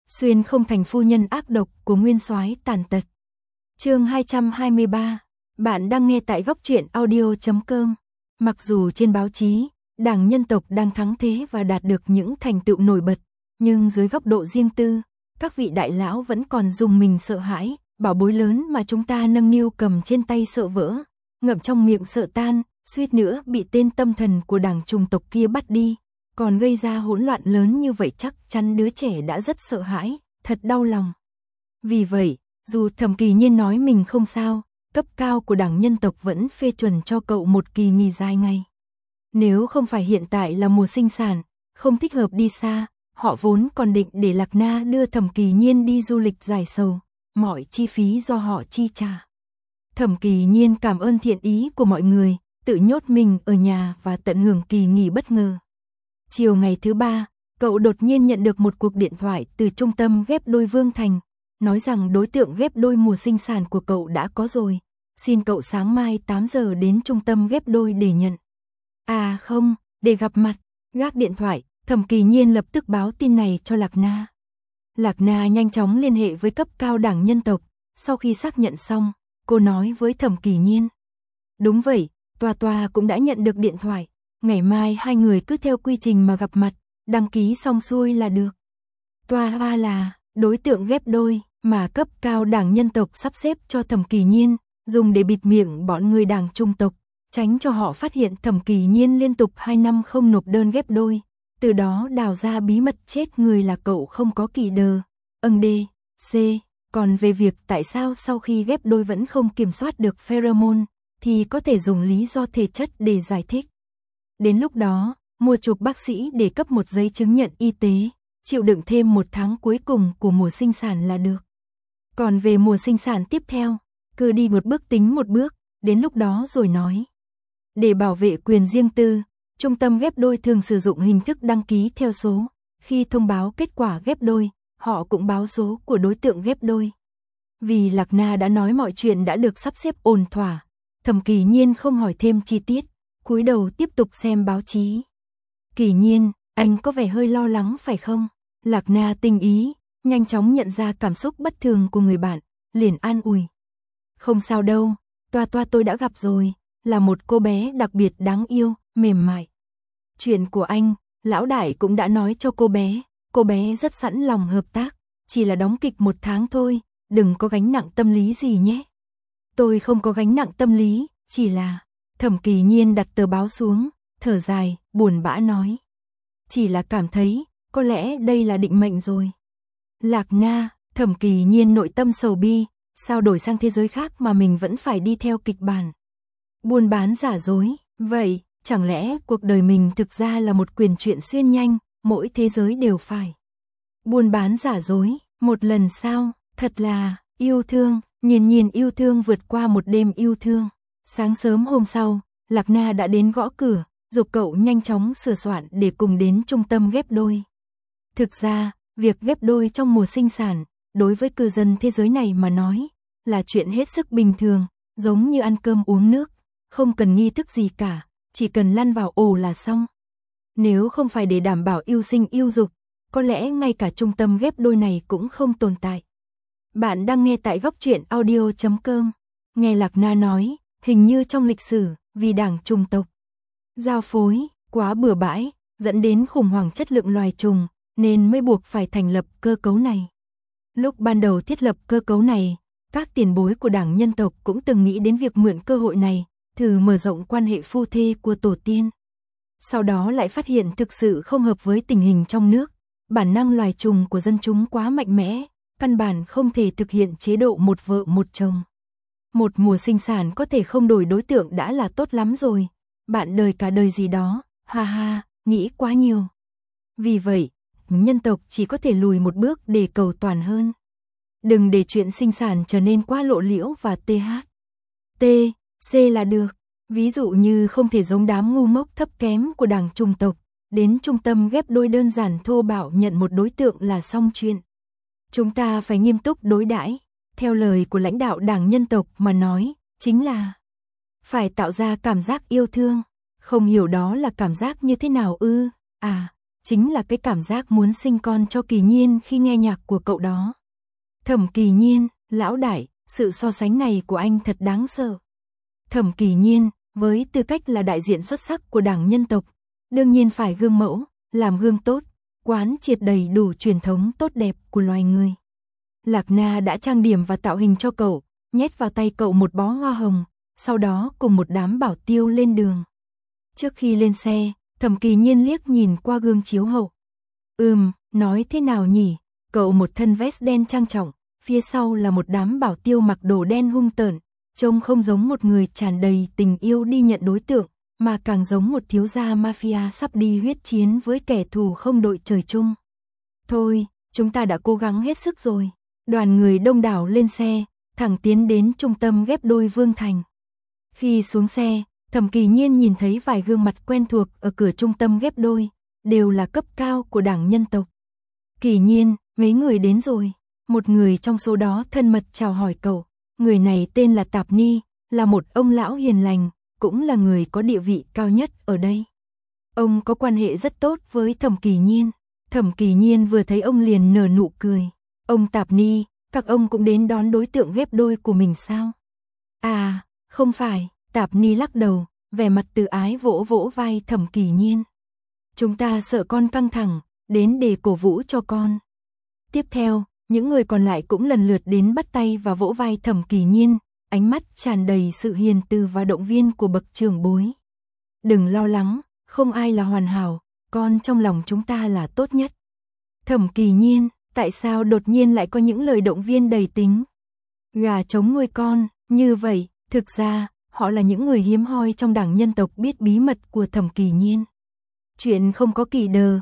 Xuyên không thành phu nhân ác độc của nguyên soái tàn tật. Chương 223. Bạn đang nghe tại góc truyện audio.com. Mặc dù trên báo chí, Đảng Nhân tộc đang thắng thế và đạt được những thành tựu nổi bật, nhưng dưới góc độ riêng tư, các vị đại lão vẫn còn rùng mình sợ hãi, bảo bối lớn mà chúng ta nâng niu cầm trên tay sợ vỡ, ngậm trong miệng sợ tan, suýt nữa bị tên tâm thần của đảng chủng tộc kia bắt đi, còn gây ra hỗn loạn lớn như vậy chắc chắn đứa trẻ đã rất sợ hãi, thật đau lòng. Vì vậy, dù Thẩm Kỳ Nhiên nói mình không sao, cấp cao của Đảng Nhân tộc vẫn phê chuẩn cho cậu một kỳ nghỉ dài ngày. Nếu không phải hiện tại là mùa sinh sản, không thích hợp đi xa, họ vốn còn định để Lạc Na đưa Thẩm Kỳ Nhiên đi du lịch giải sầu, mọi chi phí do họ chi trả. Thẩm Kỳ Nhiên cảm ơn thiện ý của mọi người, tự nhốt mình ở nhà và tận hưởng kỳ nghỉ bất ngờ. Chiều ngày thứ ba, cậu đột nhiên nhận được một cuộc điện thoại từ trung tâm ghép đôi Vương Thành, nói rằng đối tượng ghép đôi mùa sinh sản của cậu đã có rồi, xin cậu sáng mai 8 giờ đến trung tâm ghép đôi để nhận. À không, để gặp mặt. Gác điện thoại, Thẩm Kỳ Nhiên lập tức báo tin này cho Lạc Na. Lạc Na nhanh chóng liên hệ với cấp cao Đảng Nhân tộc, sau khi xác nhận xong, cô nói với Thẩm Kỳ Nhiên. Đúng vậy, Tòa cũng đã nhận được điện thoại, ngày mai hai người cứ theo quy trình mà gặp mặt, đăng ký xong xuôi là được. Tòa là đối tượng ghép đôi mà cấp cao Đảng Nhân tộc sắp xếp cho Thẩm Kỳ Nhiên, dùng để bịt miệng bọn người Đảng Trung tộc, tránh cho họ phát hiện Thẩm Kỳ Nhiên liên tục 2 năm không nộp đơn ghép đôi, từ đó đào ra bí mật chết người là cậu không có kỳ đờ. C. Còn về việc tại sao sau khi ghép đôi vẫn không kiểm soát được pheromone, thì có thể dùng lý do thể chất để giải thích. Đến lúc đó, mua chuộc bác sĩ để cấp một giấy chứng nhận y tế, chịu đựng thêm 1 tháng cuối cùng của mùa sinh sản là được. Còn về mùa sinh sản tiếp theo, cứ đi một bước tính một bước, đến lúc đó rồi nói. Để bảo vệ quyền riêng tư, trung tâm ghép đôi thường sử dụng hình thức đăng ký theo số. Khi thông báo kết quả ghép đôi, họ cũng báo số của đối tượng ghép đôi. Vì Lạc Na đã nói mọi chuyện đã được sắp xếp ổn thỏa, Thẩm Kỳ Nhiên không hỏi thêm chi tiết, cúi đầu tiếp tục xem báo chí. Kỳ Nhiên, anh có vẻ hơi lo lắng phải không? Lạc Na tinh ý, nhanh chóng nhận ra cảm xúc bất thường của người bạn, liền an ủi. Không sao đâu, Toa tôi đã gặp rồi, là một cô bé đặc biệt đáng yêu, mềm mại. Chuyện của anh, lão đại cũng đã nói cho cô bé rất sẵn lòng hợp tác, chỉ là đóng kịch 1 tháng thôi, đừng có gánh nặng tâm lý gì nhé. Tôi không có gánh nặng tâm lý, chỉ là... Thẩm Kỳ Nhiên đặt tờ báo xuống, thở dài, buồn bã nói. Chỉ là cảm thấy, có lẽ đây là định mệnh rồi. Lạc Na, Thẩm Kỳ Nhiên nội tâm sầu bi, sao đổi sang thế giới khác mà mình vẫn phải đi theo kịch bản. Buôn bán giả dối, vậy, chẳng lẽ cuộc đời mình thực ra là một quyển truyện xuyên nhanh, mỗi thế giới đều phải. Buôn bán giả dối, một lần sao, thật là, yêu thương, nhìn yêu thương vượt qua một đêm yêu thương. Sáng sớm hôm sau, Lạc Na đã đến gõ cửa, giục cậu nhanh chóng sửa soạn để cùng đến trung tâm ghép đôi. Thực ra, việc ghép đôi trong mùa sinh sản, đối với cư dân thế giới này mà nói, là chuyện hết sức bình thường, giống như ăn cơm uống nước, không cần nghi thức gì cả, chỉ cần lăn vào ổ là xong. Nếu không phải để đảm bảo yêu sinh yêu dục, có lẽ ngay cả trung tâm ghép đôi này cũng không tồn tại. Bạn đang nghe tại góc truyện audio.com. Nghe Lạc Na nói, hình như trong lịch sử, vì Đảng Trung tộc giao phối quá bừa bãi, dẫn đến khủng hoảng chất lượng loài trùng, nên mới buộc phải thành lập cơ cấu này. Lúc ban đầu thiết lập cơ cấu này, các tiền bối của Đảng Nhân tộc cũng từng nghĩ đến việc mượn cơ hội này, thử mở rộng quan hệ phu thê của tổ tiên. Sau đó lại phát hiện thực sự không hợp với tình hình trong nước, bản năng loài trùng của dân chúng quá mạnh mẽ, căn bản không thể thực hiện chế độ một vợ một chồng. Một mùa sinh sản có thể không đổi đối tượng đã là tốt lắm rồi, bạn đời cả đời gì đó, ha, nghĩ quá nhiều. Vì vậy, nhân tộc chỉ có thể lùi một bước để cầu toàn hơn. Đừng để chuyện sinh sản trở nên quá lộ liễu và C là được. Ví dụ như không thể giống đám ngu ngốc thấp kém của Đảng Trung tộc, đến trung tâm ghép đôi đơn giản thô bạo nhận một đối tượng là xong chuyện. Chúng ta phải nghiêm túc đối đãi. Theo lời của lãnh đạo Đảng Nhân tộc mà nói, chính là phải tạo ra cảm giác yêu thương. Không hiểu đó là cảm giác như thế nào ư? chính là cái cảm giác muốn sinh con cho Kỳ Nhiên khi nghe nhạc của cậu đó. Thẩm Kỳ Nhiên, lão đại, sự so sánh này của anh thật đáng sợ. Thẩm Kỳ Nhiên, với tư cách là đại diện xuất sắc của Đảng Nhân tộc, đương nhiên phải gương mẫu, làm gương tốt, quán triệt đầy đủ truyền thống tốt đẹp của loài người. Lạc Na đã trang điểm và tạo hình cho cậu, nhét vào tay cậu một bó hoa hồng, sau đó cùng một đám bảo tiêu lên đường. Trước khi lên xe, Thẩm Kỳ Nhiên liếc nhìn qua gương chiếu hậu. Nói thế nào nhỉ? Cậu một thân vest đen trang trọng, phía sau là một đám bảo tiêu mặc đồ đen hung tợn, trông không giống một người tràn đầy tình yêu đi nhận đối tượng, mà càng giống một thiếu gia mafia sắp đi huyết chiến với kẻ thù không đội trời chung. Thôi, chúng ta đã cố gắng hết sức rồi. Đoàn người đông đảo lên xe, thẳng tiến đến trung tâm ghép đôi Vương Thành. Khi xuống xe, Thẩm Kỳ Nhiên nhìn thấy vài gương mặt quen thuộc ở cửa trung tâm ghép đôi, đều là cấp cao của Đảng Nhân tộc. Kỳ Nhiên, mấy người đến rồi. Một người trong số đó thân mật chào hỏi cậu. Người này tên là Tạp Ni, là một ông lão hiền lành, cũng là người có địa vị cao nhất ở đây. Ông có quan hệ rất tốt với Thẩm Kỳ Nhiên. Thẩm Kỳ Nhiên vừa thấy ông liền nở nụ cười. Ông Tạp Ni, các ông cũng đến đón đối tượng ghép đôi của mình sao? À, không phải, Tạp Ni lắc đầu, vẻ mặt từ ái vỗ vỗ vai Thẩm Kỳ Nhiên. Chúng ta sợ con căng thẳng, đến để cổ vũ cho con. Tiếp theo, những người còn lại cũng lần lượt đến bắt tay và vỗ vai Thẩm Kỳ Nhiên, ánh mắt tràn đầy sự hiền từ và động viên của bậc trưởng bối. Đừng lo lắng, không ai là hoàn hảo, con trong lòng chúng ta là tốt nhất. Thẩm Kỳ Nhiên, tại sao đột nhiên lại có những lời động viên đầy tính? Gà trống nuôi con, như vậy, thực ra, họ là những người hiếm hoi trong Đảng Nhân tộc biết bí mật của Thẩm Kỳ Nhiên. Chuyện không có kỳ đờ,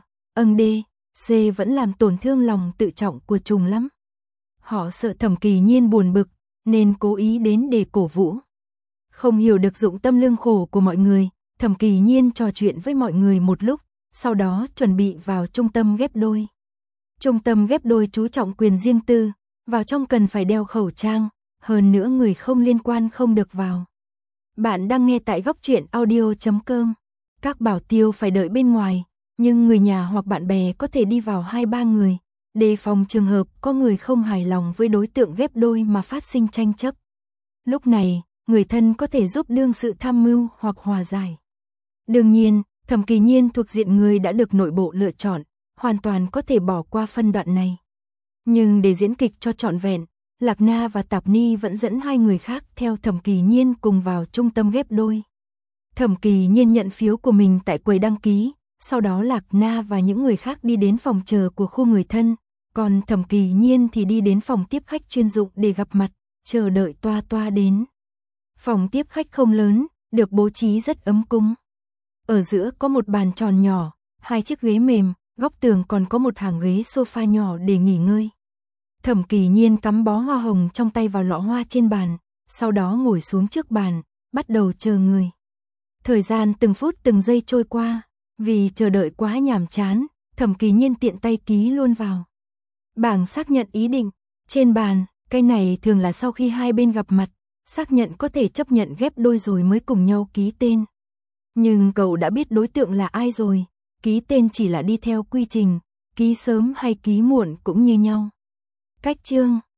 C vẫn làm tổn thương lòng tự trọng của Trùng lắm. Họ sợ Thẩm Kỳ Nhiên buồn bực, nên cố ý đến để cổ vũ. Không hiểu được dụng tâm lương khổ của mọi người, Thẩm Kỳ Nhiên trò chuyện với mọi người một lúc, sau đó chuẩn bị vào trung tâm ghép đôi. Trung tâm ghép đôi chú trọng quyền riêng tư, vào trong cần phải đeo khẩu trang, hơn nữa người không liên quan không được vào. Bạn đang nghe tại góc truyện audio.com. Các bảo tiêu phải đợi bên ngoài, nhưng người nhà hoặc bạn bè có thể đi vào 2-3 người, đề phòng trường hợp có người không hài lòng với đối tượng ghép đôi mà phát sinh tranh chấp. Lúc này, người thân có thể giúp đương sự tham mưu hoặc hòa giải. Đương nhiên, Thẩm Kỳ Nhiên thuộc diện người đã được nội bộ lựa chọn, hoàn toàn có thể bỏ qua phân đoạn này. Nhưng để diễn kịch cho trọn vẹn, Lạc Na và Tạp Ni vẫn dẫn hai người khác theo Thẩm Kỳ Nhiên cùng vào trung tâm ghép đôi. Thẩm Kỳ Nhiên nhận phiếu của mình tại quầy đăng ký, sau đó Lạc Na và những người khác đi đến phòng chờ của khu người thân, còn Thẩm Kỳ Nhiên thì đi đến phòng tiếp khách chuyên dụng để gặp mặt, chờ đợi toa đến. Phòng tiếp khách không lớn, được bố trí rất ấm cúng. Ở giữa có một bàn tròn nhỏ, 2 chiếc ghế mềm, góc tường còn có một hàng ghế sofa nhỏ để nghỉ ngơi. Thẩm Kỳ Nhiên cắm bó hoa hồng trong tay vào lọ hoa trên bàn, sau đó ngồi xuống trước bàn, bắt đầu chờ người. Thời gian từng phút từng giây trôi qua, vì chờ đợi quá nhàm chán, Thẩm Kỳ Nhiên tiện tay ký luôn vào bảng xác nhận ý định. Trên bàn, cái này thường là sau khi hai bên gặp mặt, xác nhận có thể chấp nhận ghép đôi rồi mới cùng nhau ký tên. Nhưng cậu đã biết đối tượng là ai rồi, ký tên chỉ là đi theo quy trình, ký sớm hay ký muộn cũng như nhau. Cách chương